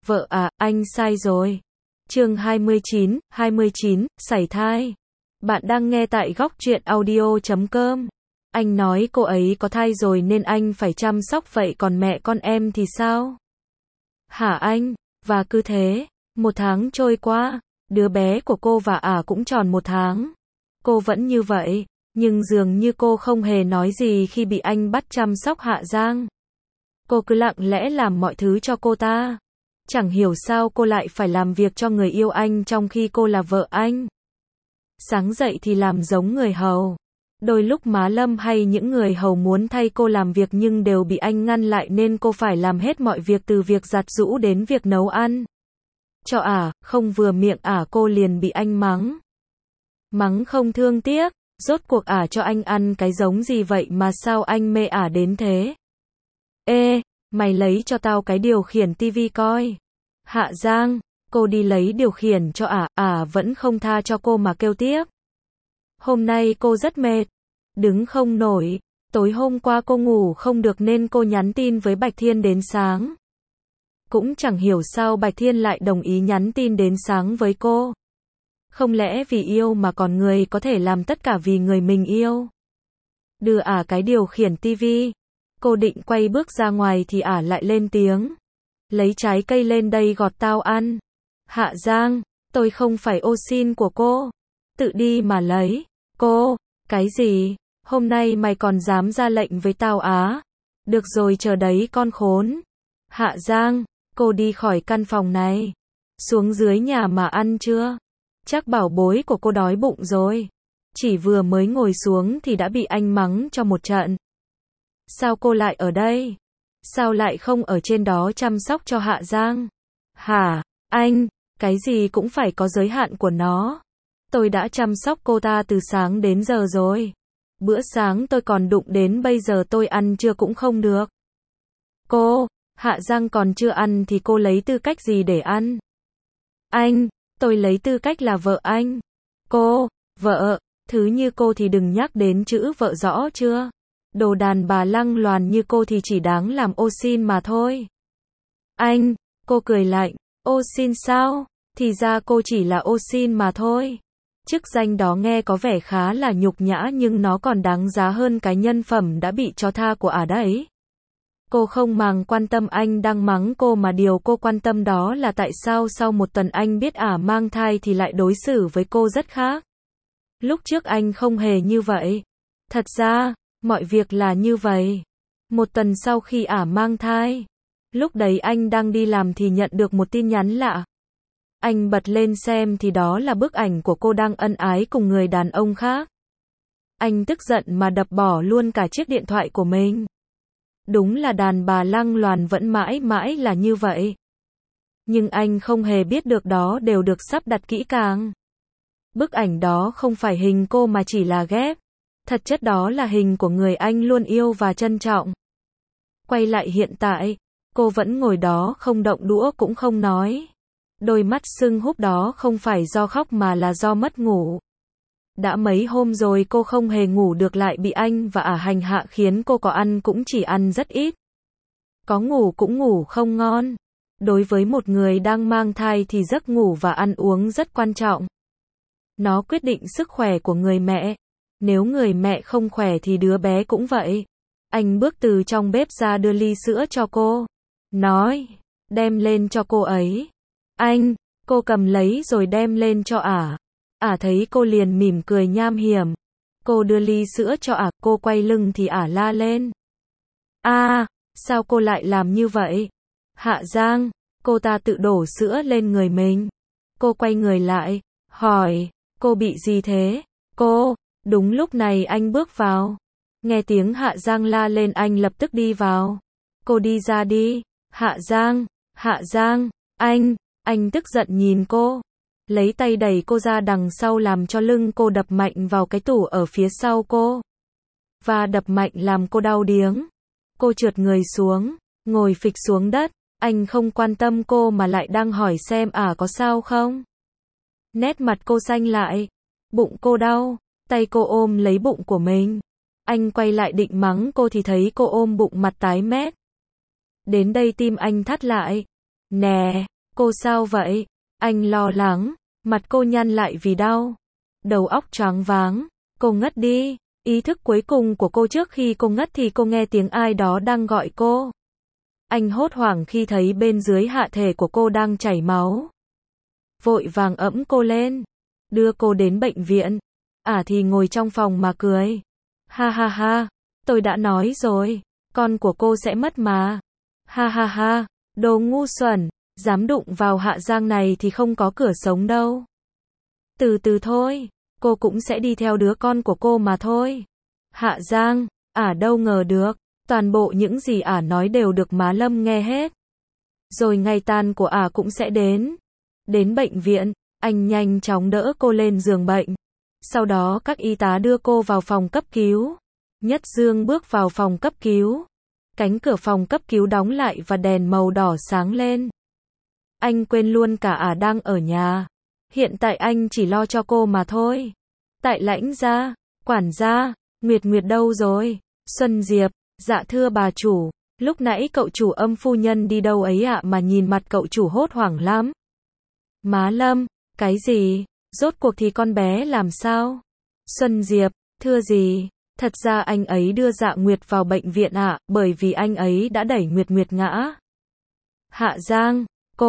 Vợ à, anh sai rồi. Chương 29, sảy thai. Bạn đang nghe tại góc truyện audio.com. Anh nói cô ấy có thai rồi nên anh phải chăm sóc, vậy còn mẹ con em thì sao? Hả anh? Và cứ thế, 1 tháng trôi qua, đứa bé của cô và cũng tròn 1 tháng. Cô vẫn như vậy, nhưng dường như cô không hề nói gì khi bị anh bắt chăm sóc Hạ Giang. Cô cứ lặng lẽ làm mọi thứ cho cô ta. Chẳng hiểu sao cô lại phải làm việc cho người yêu anh trong khi cô là vợ anh. Sáng dậy thì làm giống người hầu. Đôi lúc má Lâm hay những người hầu muốn thay cô làm việc nhưng đều bị anh ngăn lại nên cô phải làm hết mọi việc từ việc giặt giũ đến việc nấu ăn. Cho không vừa miệng cô liền bị anh mắng. Mắng không thương tiếc, rốt cuộc cho anh ăn cái giống gì vậy mà sao anh mê đến thế? Ê, mày lấy cho tao cái điều khiển tivi coi. Hạ Giang, cô đi lấy điều khiển cho vẫn không tha cho cô mà kêu tiếp. Hôm nay cô rất mệt, đứng không nổi, tối hôm qua cô ngủ không được nên cô nhắn tin với Bạch Thiên đến sáng. Cũng chẳng hiểu sao Bạch Thiên lại đồng ý nhắn tin đến sáng với cô. Không lẽ vì yêu mà còn người có thể làm tất cả vì người mình yêu. Đưa cái điều khiển tivi. Cô định quay bước ra ngoài thì lại lên tiếng. Lấy trái cây lên đây gọt tao ăn. Hạ Giang, tôi không phải ô xin của cô. Tự đi mà lấy. Cô, cái gì? Hôm nay mày còn dám ra lệnh với tao á? Được rồi chờ đấy con khốn. Hạ Giang, cô đi khỏi căn phòng này. Xuống dưới nhà mà ăn chưa? Chắc bảo bối của cô đói bụng rồi. Chỉ vừa mới ngồi xuống thì đã bị anh mắng cho một trận. Sao cô lại ở đây? Sao lại không ở trên đó chăm sóc cho Hạ Giang? Hả, anh, cái gì cũng phải có giới hạn của nó. Tôi đã chăm sóc cô ta từ sáng đến giờ rồi. Bữa sáng tôi còn đụng đến bây giờ tôi ăn trưa cũng không được. Cô, Hạ Giang còn chưa ăn thì cô lấy tư cách gì để ăn? Anh, tôi lấy tư cách là vợ anh. Cô, vợ, thứ như cô thì đừng nhắc đến chữ vợ rõ chưa? Đồ đàn bà lăng loàn như cô thì chỉ đáng làm ô xin mà thôi. Anh, cô cười lạnh, ô xin sao? Thì ra cô chỉ là ô xin mà thôi. Chức danh đó nghe có vẻ khá là nhục nhã nhưng nó còn đáng giá hơn cái nhân phẩm đã bị cho tha của đấy. Cô không màng quan tâm anh đang mắng cô mà điều cô quan tâm đó là tại sao sau 1 tuần anh biết mang thai thì lại đối xử với cô rất khác. Lúc trước anh không hề như vậy. Thật ra, mọi việc là như vậy. 1 tuần sau khi mang thai, lúc đấy anh đang đi làm thì nhận được một tin nhắn lạ. Anh bật lên xem thì đó là bức ảnh của cô đang ân ái cùng người đàn ông khác. Anh tức giận mà đập bỏ luôn cả chiếc điện thoại của mình. Đúng là đàn bà lăng loàn vẫn mãi mãi là như vậy. Nhưng anh không hề biết được đó đều được sắp đặt kỹ càng. Bức ảnh đó không phải hình cô mà chỉ là ghép. Thật chất đó là hình của người anh luôn yêu và trân trọng. Quay lại hiện tại, cô vẫn ngồi đó không động đũa cũng không nói. Đôi mắt sưng húp đó không phải do khóc mà là do mất ngủ. Đã mấy hôm rồi cô không hề ngủ được lại bị anh và hành hạ khiến cô có ăn cũng chỉ ăn rất ít. Có ngủ cũng ngủ không ngon. Đối với một người đang mang thai thì giấc ngủ và ăn uống rất quan trọng. Nó quyết định sức khỏe của người mẹ. Nếu người mẹ không khỏe thì đứa bé cũng vậy. Anh bước từ trong bếp ra đưa ly sữa cho cô. Nói, đem lên cho cô ấy. Anh, cô cầm lấy rồi đem lên cho thấy cô liền mỉm cười nham hiểm. Cô đưa ly sữa cho cô quay lưng thì la lên. Sao cô lại làm như vậy? Hạ Giang, cô ta tự đổ sữa lên người mình. Cô quay người lại, hỏi, cô bị gì thế? Cô, đúng lúc này anh bước vào. Nghe tiếng Hạ Giang la lên anh lập tức đi vào. Cô đi ra đi. Hạ Giang, anh tức giận nhìn cô. Lấy tay đẩy cô ra đằng sau làm cho lưng cô đập mạnh vào cái tủ ở phía sau cô. Và đập mạnh làm cô đau điếng. Cô trượt người xuống, ngồi phịch xuống đất. Anh không quan tâm cô mà lại đang hỏi xem có sao không. Nét mặt cô xanh lại. Bụng cô đau. Tay cô ôm lấy bụng của mình. Anh quay lại định mắng cô thì thấy cô ôm bụng mặt tái mét. Đến đây tim anh thắt lại. Nè, Cô sao vậy? Anh lo lắng, mặt cô nhăn lại vì đau. Đầu óc choáng váng, cô ngất đi. Ý thức cuối cùng của cô trước khi cô ngất thì cô nghe tiếng ai đó đang gọi cô. Anh hốt hoảng khi thấy bên dưới hạ thể của cô đang chảy máu. Vội vàng ẫm cô lên, đưa cô đến bệnh viện. Thì ngồi trong phòng mà cười. Ha ha ha, tôi đã nói rồi, con của cô sẽ mất mà. Ha ha ha, đồ ngu xuẩn, dám đụng vào Hạ Giang này thì không có cửa sống đâu. Từ từ thôi, cô cũng sẽ đi theo đứa con của cô mà thôi. Hạ Giang, đâu ngờ được, toàn bộ những gì nói đều được má Lâm nghe hết. Rồi ngày tàn của cũng sẽ đến. Đến bệnh viện, anh nhanh chóng đỡ cô lên giường bệnh. Sau đó các y tá đưa cô vào phòng cấp cứu. Nhất Dương bước vào phòng cấp cứu. Cánh cửa phòng cấp cứu đóng lại và đèn màu đỏ sáng lên. Anh quên luôn cả đang ở nhà. Hiện tại anh chỉ lo cho cô mà thôi. Tại Lãnh gia, quản gia, Nguyệt Nguyệt đâu rồi? Xuân Diệp, dạ thưa bà chủ, lúc nãy cậu chủ Âm phu nhân đi đâu ấy mà nhìn mặt cậu chủ hốt hoảng lắm. Má Lâm, cái gì? Rốt cuộc thì con bé làm sao? Xuân Diệp, thưa gì? Thật ra anh ấy đưa Dạ Nguyệt vào bệnh viện bởi vì anh ấy đã đẩy Nguyệt Nguyệt ngã. Hạ Giang,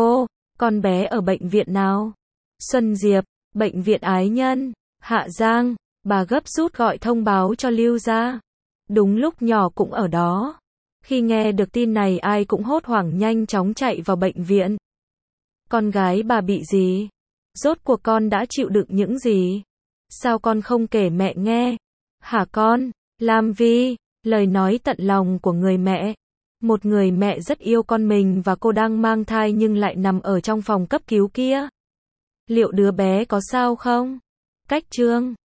con bé ở bệnh viện nào? Xuân Diệp, bệnh viện Ái Nhân. Hạ Giang, bà gấp rút gọi thông báo cho Lưu gia. Đúng lúc nhỏ cũng ở đó. Khi nghe được tin này ai cũng hốt hoảng nhanh chóng chạy vào bệnh viện. Con gái bà bị gì? Rốt cuộc con đã chịu đựng những gì? Sao con không kể mẹ nghe? Hả con? Lam Vi, lời nói tận lòng của người mẹ. Một người mẹ rất yêu con mình và cô đang mang thai nhưng lại nằm ở trong phòng cấp cứu kia. Liệu đứa bé có sao không? Cách chương